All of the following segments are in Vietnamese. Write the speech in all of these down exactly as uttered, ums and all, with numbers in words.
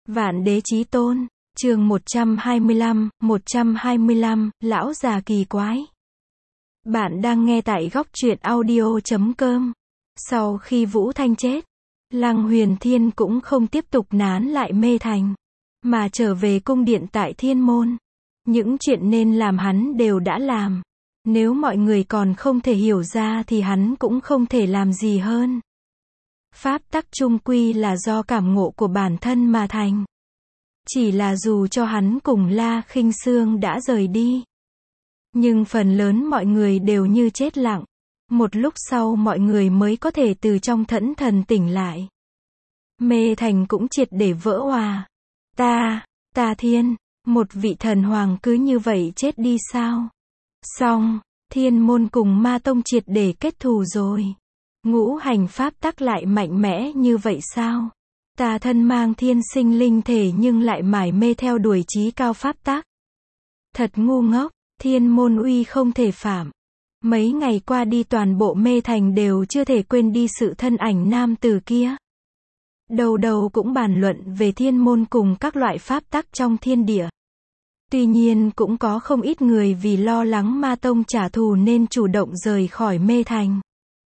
Vạn Đế Chí Tôn, chương một trăm hai mươi lăm, một trăm hai mươi lăm, Lão già kỳ quái. Bạn đang nghe tại góc truyện audio chấm com. Sau khi Vũ Thanh chết, Lăng Huyền Thiên cũng không tiếp tục nán lại Mê Thành, mà trở về cung điện tại Thiên Môn. Những chuyện nên làm hắn đều đã làm. Nếu mọi người còn không thể hiểu ra thì hắn cũng không thể làm gì hơn. Pháp tắc chung quy là do cảm ngộ của bản thân mà thành. Chỉ là dù cho hắn cùng La Khinh Sương đã rời đi, nhưng phần lớn mọi người đều như chết lặng. Một lúc sau mọi người mới có thể từ trong thẫn thần tỉnh lại. Mê Thành cũng triệt để vỡ òa. Ta, ta Thiên, một vị thần hoàng cứ như vậy chết đi sao? Xong, Thiên Môn cùng Ma Tông triệt để kết thù rồi. Ngũ hành pháp tắc lại mạnh mẽ như vậy sao? Ta thân mang thiên sinh linh thể nhưng lại mải mê theo đuổi chí cao pháp tắc. Thật ngu ngốc, Thiên Môn uy không thể phạm. Mấy ngày qua đi toàn bộ Mê Thành đều chưa thể quên đi sự thân ảnh nam tử kia. Đầu đầu cũng bàn luận về Thiên Môn cùng các loại pháp tắc trong thiên địa. Tuy nhiên cũng có không ít người vì lo lắng Ma Tông trả thù nên chủ động rời khỏi Mê Thành.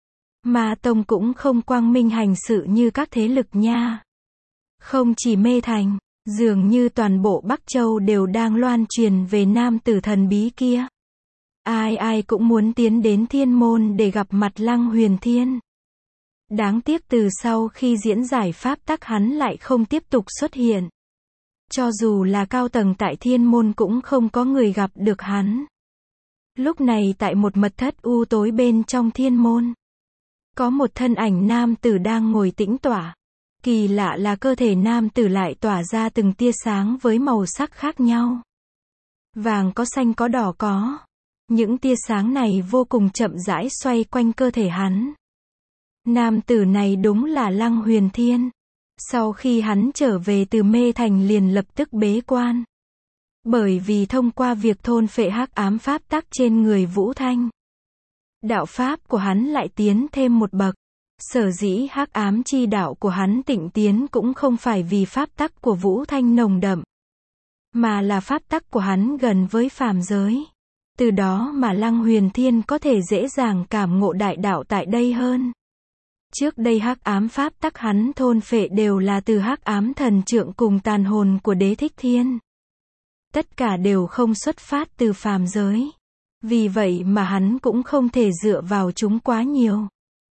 Ma Tông cũng không quang minh hành sự như các thế lực nha. Không chỉ Mê Thành, dường như toàn bộ Bắc Châu đều đang loan truyền về nam tử thần bí kia. Ai ai cũng muốn tiến đến Thiên Môn để gặp mặt Lăng Huyền Thiên. Đáng tiếc từ sau khi diễn giải pháp tắc hắn lại không tiếp tục xuất hiện. Cho dù là cao tầng tại Thiên Môn cũng không có người gặp được hắn. Lúc này tại một mật thất u tối bên trong Thiên Môn, có một thân ảnh nam tử đang ngồi tĩnh tọa. Kỳ lạ là cơ thể nam tử lại tỏa ra từng tia sáng với màu sắc khác nhau. Vàng có, xanh có, đỏ có. Những tia sáng này vô cùng chậm rãi xoay quanh cơ thể hắn. Nam tử này đúng là Lăng Huyền Thiên. Sau khi hắn trở về từ Mê Thành liền lập tức bế quan. Bởi vì thông qua việc thôn phệ hắc ám pháp tắc trên người Vũ Thanh, đạo pháp của hắn lại tiến thêm một bậc. Sở dĩ hắc ám chi đạo của hắn tịnh tiến cũng không phải vì pháp tắc của Vũ Thanh nồng đậm, mà là pháp tắc của hắn gần với phàm giới. Từ đó mà Lăng Huyền Thiên có thể dễ dàng cảm ngộ đại đạo tại đây hơn. Trước đây hắc ám pháp tắc hắn thôn phệ đều là từ hắc ám thần trượng cùng tàn hồn của Đế Thích Thiên. Tất cả đều không xuất phát từ phàm giới. Vì vậy mà hắn cũng không thể dựa vào chúng quá nhiều.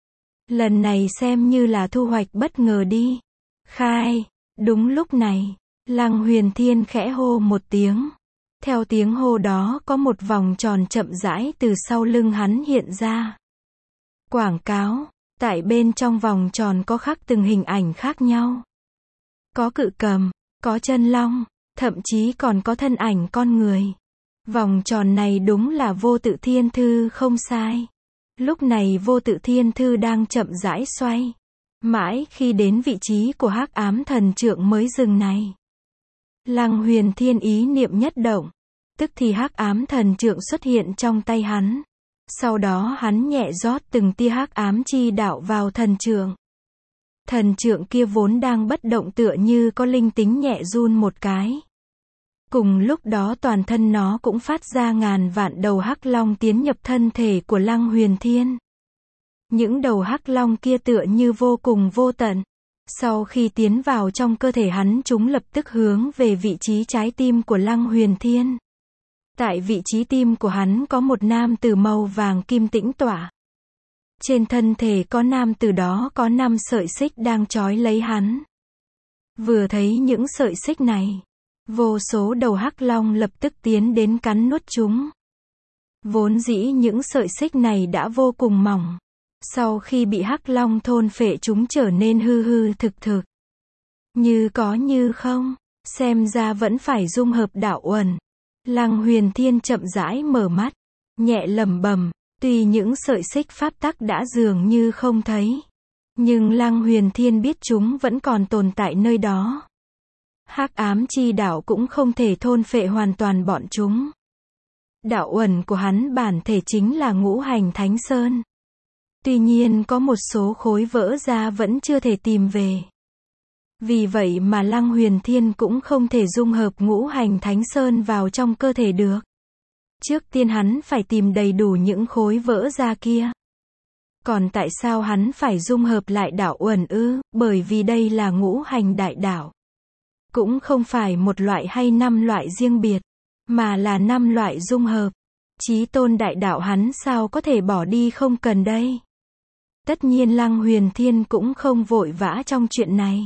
Lần này xem như là thu hoạch bất ngờ đi. Khai. Đúng lúc này, Lăng Huyền Thiên khẽ hô một tiếng. Theo tiếng hô đó có một vòng tròn chậm rãi từ sau lưng hắn hiện ra. Quảng cáo. Tại bên trong vòng tròn có khắc từng hình ảnh khác nhau. Có cự cầm, có chân long, thậm chí còn có thân ảnh con người. Vòng tròn này đúng là Vô Tự Thiên Thư không sai. Lúc này Vô Tự Thiên Thư đang chậm rãi xoay. Mãi khi đến vị trí của hắc ám thần trượng mới dừng này. Lăng Huyền Thiên ý niệm nhất động. Tức thì hắc ám thần trượng xuất hiện trong tay hắn. Sau đó hắn nhẹ rót từng tia hắc ám chi đạo vào thần trượng. Thần trượng kia vốn đang bất động tựa như có linh tính nhẹ run một cái. Cùng lúc đó toàn thân nó cũng phát ra ngàn vạn đầu hắc long tiến nhập thân thể của Lăng Huyền Thiên. Những đầu hắc long kia tựa như vô cùng vô tận. Sau khi tiến vào trong cơ thể hắn chúng lập tức hướng về vị trí trái tim của Lăng Huyền Thiên. Tại vị trí tim của hắn có một nam tử màu vàng kim tĩnh tọa. Trên thân thể có nam tử đó có năm sợi xích đang trói lấy hắn. Vừa thấy những sợi xích này, vô số đầu hắc long lập tức tiến đến cắn nuốt chúng. Vốn dĩ những sợi xích này đã vô cùng mỏng. Sau khi bị hắc long thôn phệ chúng trở nên hư hư thực thực. Như có như không, xem ra vẫn phải dung hợp đạo uẩn. Lăng Huyền Thiên chậm rãi mở mắt, nhẹ lẩm bẩm, tuy những sợi xích pháp tắc đã dường như không thấy, nhưng Lăng Huyền Thiên biết chúng vẫn còn tồn tại nơi đó. Hắc ám chi đạo cũng không thể thôn phệ hoàn toàn bọn chúng. Đạo uẩn của hắn bản thể chính là ngũ hành thánh sơn. Tuy nhiên có một số khối vỡ ra vẫn chưa thể tìm về. Vì vậy mà Lăng Huyền Thiên cũng không thể dung hợp ngũ hành thánh sơn vào trong cơ thể được. Trước tiên hắn phải tìm đầy đủ những khối vỡ ra kia. Còn tại sao hắn phải dung hợp lại đạo uẩn ư? Bởi vì đây là ngũ hành đại đạo. Cũng không phải một loại hay năm loại riêng biệt, mà là năm loại dung hợp. Chí tôn đại đạo hắn sao có thể bỏ đi không cần đây? Tất nhiên Lăng Huyền Thiên cũng không vội vã trong chuyện này.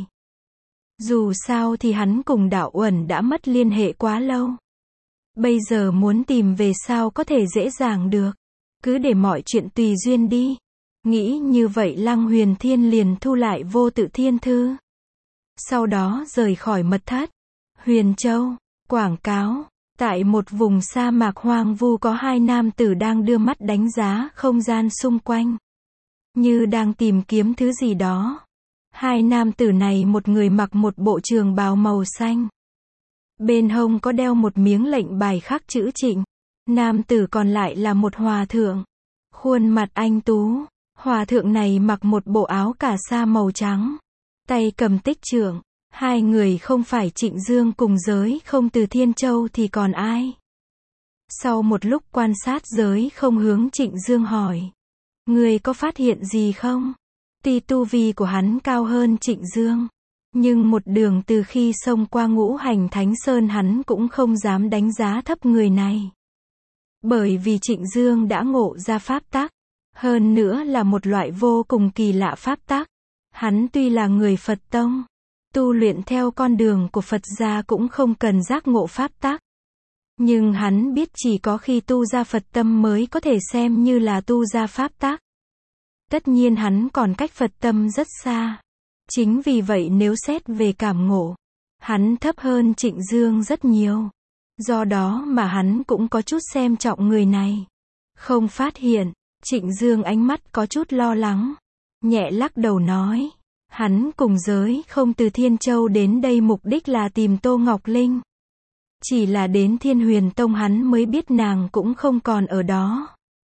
Dù sao thì hắn cùng đạo uẩn đã mất liên hệ quá lâu. Bây giờ muốn tìm về sao có thể dễ dàng được. Cứ để mọi chuyện tùy duyên đi. Nghĩ như vậy Lăng Huyền Thiên liền thu lại vô tự thiên thư. Sau đó rời khỏi mật thất. Huyền Châu, quảng cáo. Tại một vùng sa mạc hoang vu có hai nam tử đang đưa mắt đánh giá không gian xung quanh. Như đang tìm kiếm thứ gì đó. Hai nam tử này một người mặc một bộ trường bào màu xanh. Bên hông có đeo một miếng lệnh bài khắc chữ Trịnh. Nam tử còn lại là một hòa thượng. Khuôn mặt anh tú. Hòa thượng này mặc một bộ áo cà sa màu trắng. Tay cầm tích trượng. Hai người không phải Trịnh Dương cùng giới không từ Thiên Châu thì còn ai? Sau một lúc quan sát giới không hướng Trịnh Dương hỏi. Người có phát hiện gì không? Tuy tu vi của hắn cao hơn Trịnh Dương. Nhưng một đường từ khi xông qua ngũ hành thánh sơn hắn cũng không dám đánh giá thấp người này. Bởi vì Trịnh Dương đã ngộ ra pháp tắc. Hơn nữa là một loại vô cùng kỳ lạ pháp tắc. Hắn tuy là người Phật tông. Tu luyện theo con đường của Phật gia cũng không cần giác ngộ pháp tắc. Nhưng hắn biết chỉ có khi tu ra Phật tâm mới có thể xem như là tu ra pháp tắc. Tất nhiên hắn còn cách Phật tâm rất xa. Chính vì vậy nếu xét về cảm ngộ, hắn thấp hơn Trịnh Dương rất nhiều. Do đó mà hắn cũng có chút xem trọng người này. Không phát hiện, Trịnh Dương ánh mắt có chút lo lắng. Nhẹ lắc đầu nói. Hắn cùng giới không từ Thiên Châu đến đây mục đích là tìm Tô Ngọc Linh. Chỉ là đến Thiên Huyền Tông hắn mới biết nàng cũng không còn ở đó.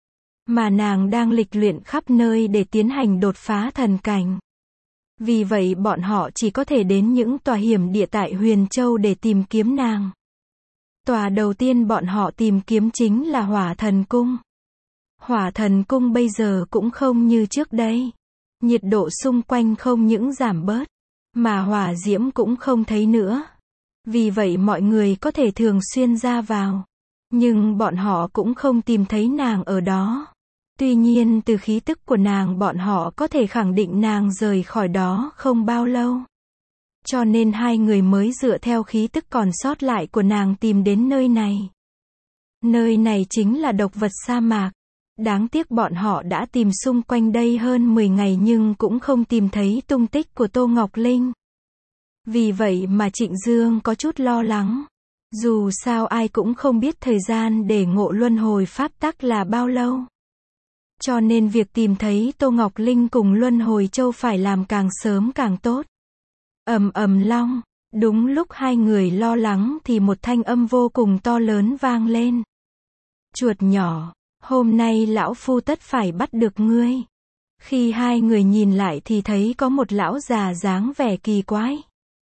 Mà nàng đang lịch luyện khắp nơi để tiến hành đột phá thần cảnh. Vì vậy bọn họ chỉ có thể đến những tòa hiểm địa tại Huyền Châu để tìm kiếm nàng. Tòa đầu tiên bọn họ tìm kiếm chính là Hỏa Thần Cung. Hỏa Thần Cung bây giờ cũng không như trước đây. Nhiệt độ xung quanh không những giảm bớt, mà hỏa diễm cũng không thấy nữa. Vì vậy mọi người có thể thường xuyên ra vào. Nhưng bọn họ cũng không tìm thấy nàng ở đó. Tuy nhiên từ khí tức của nàng bọn họ có thể khẳng định nàng rời khỏi đó không bao lâu. Cho nên hai người mới dựa theo khí tức còn sót lại của nàng tìm đến nơi này. Nơi này chính là độc vật sa mạc. Đáng tiếc bọn họ đã tìm xung quanh đây hơn mười ngày nhưng cũng không tìm thấy tung tích của Tô Ngọc Linh. Vì vậy mà Trịnh Dương có chút lo lắng. Dù sao ai cũng không biết thời gian để ngộ luân hồi pháp tắc là bao lâu. Cho nên việc tìm thấy Tô Ngọc Linh cùng luân hồi châu phải làm càng sớm càng tốt. Ầm ầm long, đúng lúc hai người lo lắng thì một thanh âm vô cùng to lớn vang lên. Chuột nhỏ, hôm nay lão phu tất phải bắt được ngươi. Khi hai người nhìn lại thì thấy có một lão già dáng vẻ kỳ quái.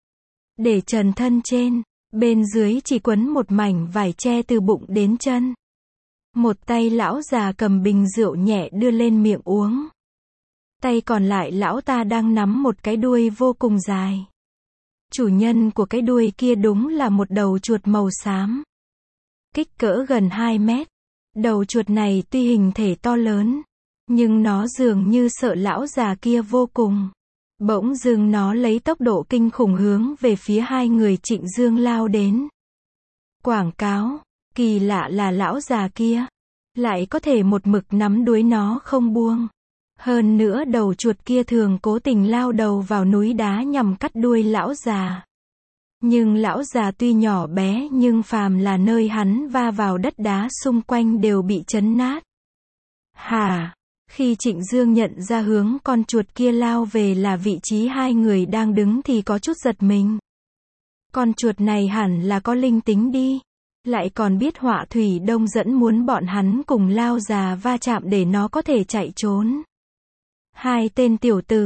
Để trần thân trên, bên dưới chỉ quấn một mảnh vải che từ bụng đến chân. Một tay lão già cầm bình rượu nhẹ đưa lên miệng uống. Tay còn lại lão ta đang nắm một cái đuôi vô cùng dài. Chủ nhân của cái đuôi kia đúng là một đầu chuột màu xám. Kích cỡ gần hai mét. Đầu chuột này tuy hình thể to lớn, nhưng nó dường như sợ lão già kia vô cùng. Bỗng dưng nó lấy tốc độ kinh khủng hướng về phía hai người Trịnh Dương lao đến. Quảng cáo, kỳ lạ là lão già kia lại có thể một mực nắm đuôi nó không buông. Hơn nữa đầu chuột kia thường cố tình lao đầu vào núi đá nhằm cắt đuôi lão già. Nhưng lão già tuy nhỏ bé nhưng phàm là nơi hắn va vào đất đá xung quanh đều bị chấn nát. Hả? Khi Trịnh Dương nhận ra hướng con chuột kia lao về là vị trí hai người đang đứng thì có chút giật mình. Con chuột này hẳn là có linh tính đi. Lại còn biết Họa Thủy Đông dẫn muốn bọn hắn cùng lao già va chạm để nó có thể chạy trốn. Hai tên tiểu tử,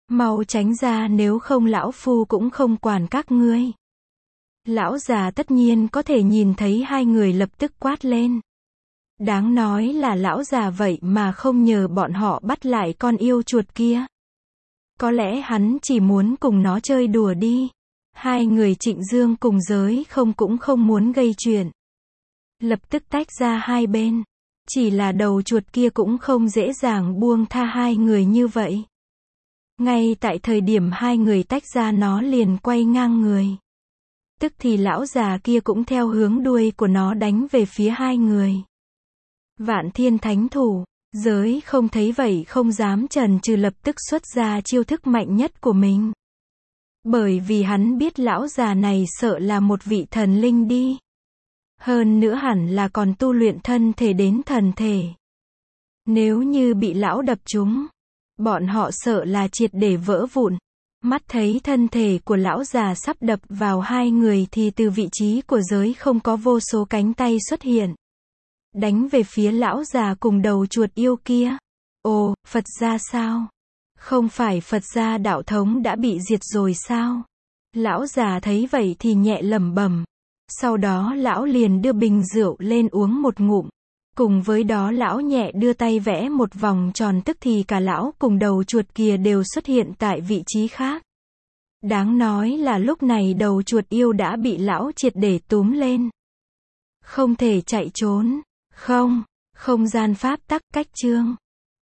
Mau tránh ra nếu không lão phu cũng không quản các ngươi. Lão già tất nhiên có thể nhìn thấy hai người lập tức quát lên. Đáng nói là lão già vậy mà không nhờ bọn họ bắt lại con yêu chuột kia. Có lẽ hắn chỉ muốn cùng nó chơi đùa đi. Hai người Trịnh Dương cùng Giới Không cũng không muốn gây chuyện. Lập tức tách ra hai bên. Chỉ là đầu chuột kia cũng không dễ dàng buông tha hai người như vậy. Ngay tại thời điểm hai người tách ra nó liền quay ngang người. Tức thì lão già kia cũng theo hướng đuôi của nó đánh về phía hai người. Vạn Thiên Thánh Thủ, Giới Không thấy vậy không dám chần chừ lập tức xuất ra chiêu thức mạnh nhất của mình. Bởi vì hắn biết lão già này sợ là một vị thần linh đi. Hơn nữa hẳn là còn tu luyện thân thể đến thần thể. Nếu như bị lão đập trúng, bọn họ sợ là triệt để vỡ vụn. Mắt thấy thân thể của lão già sắp đập vào hai người thì từ vị trí của Giới Không có vô số cánh tay xuất hiện. Đánh về phía lão già cùng đầu chuột yêu kia. Ồ, Phật gia sao? Không phải Phật gia đạo thống đã bị diệt rồi sao? Lão già thấy vậy thì nhẹ lẩm bẩm. Sau đó lão liền đưa bình rượu lên uống một ngụm. Cùng với đó lão nhẹ đưa tay vẽ một vòng tròn tức thì cả lão cùng đầu chuột kia đều xuất hiện tại vị trí khác. Đáng nói là lúc này đầu chuột yêu đã bị lão triệt để túm lên. Không thể chạy trốn. Không, không gian pháp tắc cách chương.